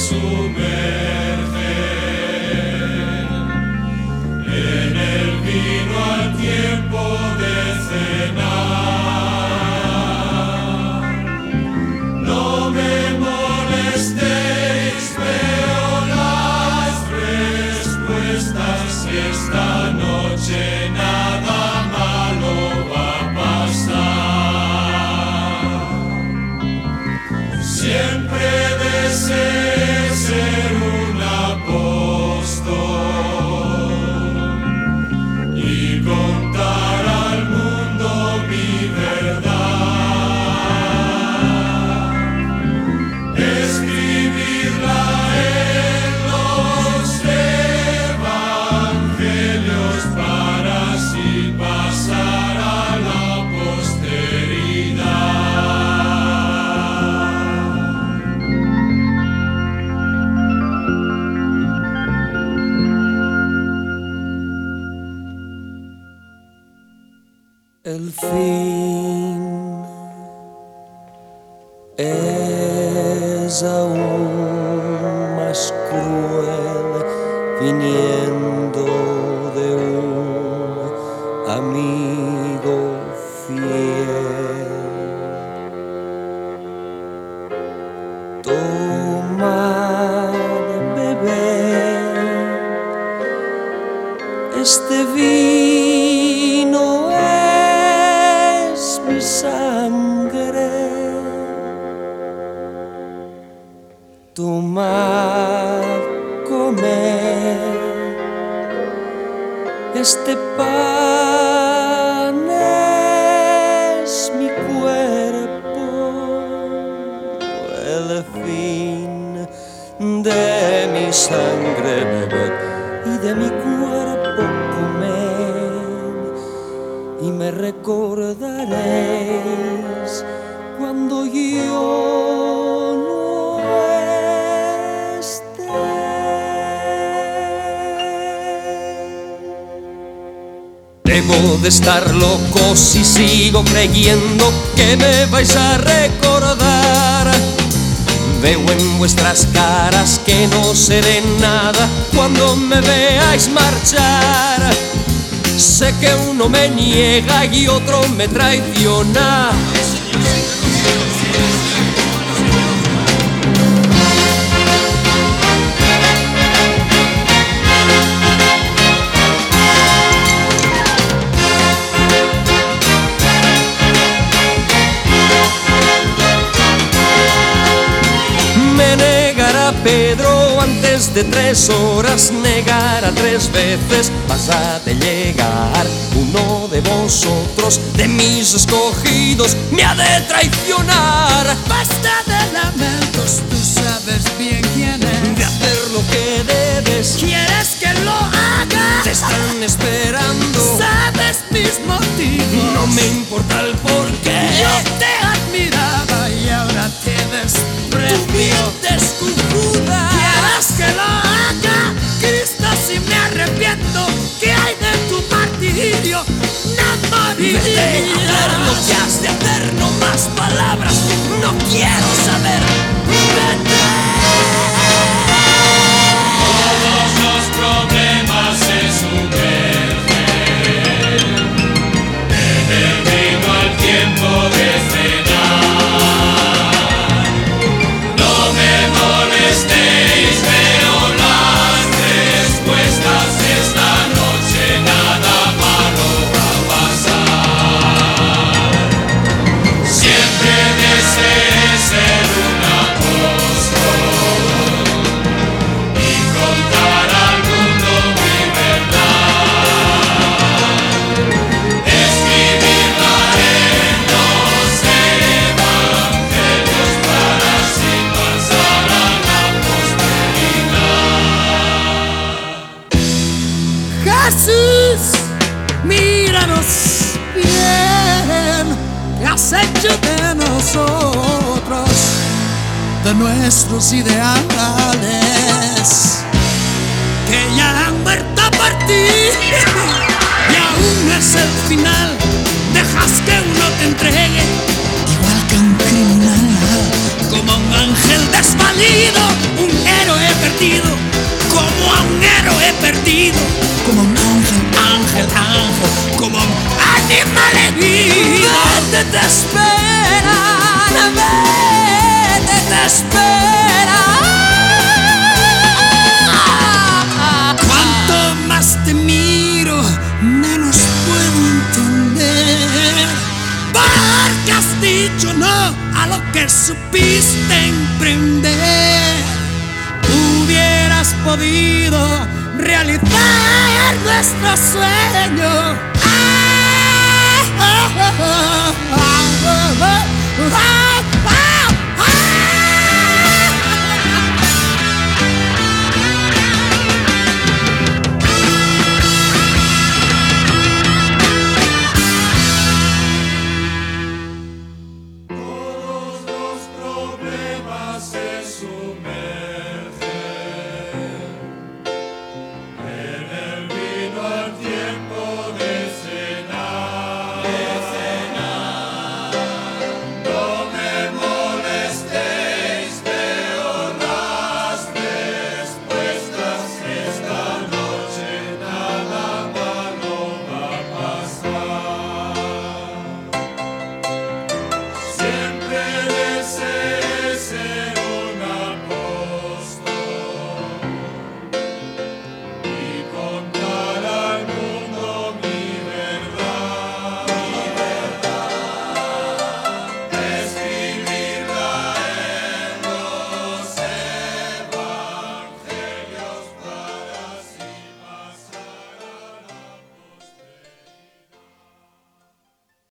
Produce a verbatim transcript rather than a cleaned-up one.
El fin es aún más cruel viniendo de un amigo fiel. Tomad, bebed, este vino es mi sangre. Tomad, comed, este pan es mi cuerpo. El fin de mi sangre bebed y de mi cuerpo comed, y me recordaréis cuando yo no esté. Debo de estar loco si sigo creyendo que me vais a recordar. Veo en vuestras caras que no seré nada cuando me veáis marchar. Sé que uno me niega y otro me traiciona. Me negará Pedro antes de tres horas, negará tres veces, pasa de llegar uno de vosotros, de mis escogidos, me ha de traicionar. Basta de lamentos, tú sabes bien quién es. De hacer lo que debes, ¿quieres que lo haga? te están esperando. ¿Sabes mis motivos? No me importa el porqué. Yo te admiraba y ahora te desprecio. Tú mientes con Judas. ¿Quieres que lo haga? Cristo, si me arrepiento, ¿qué hay de tu martirio? No moriría. Vete a hacer lo que has de hacer, no más palabras, no quiero saber. Vete. Todos los problemas se sumergen en el vino al tiempo de cenar. No me molestéis, veo las respuestas. Esta noche nada malo va a pasar. Siempre deseé ser un apóstol y contar al mundo mi verdad. Escribirla en los evangelios para así pasar a la posteridad. Jesús, míranos bien, ¿qué has hecho de nosotros, de nuestros ideales, que ya han muerto por ti? Y aún es el final, dejas que uno te entregue, igual que un criminal, como un ángel desvalido, un héroe perdido, como un ángel, ángel, ángel, como un animal herido. Vete, te esperan, vete, te esperan. Cuanto más te miro, menos puedo entender, porque has dicho no a lo que supiste emprender. Hubieras podido realizar nuestro sueño. Ah, ah, ah, ah, ah, ah, ah.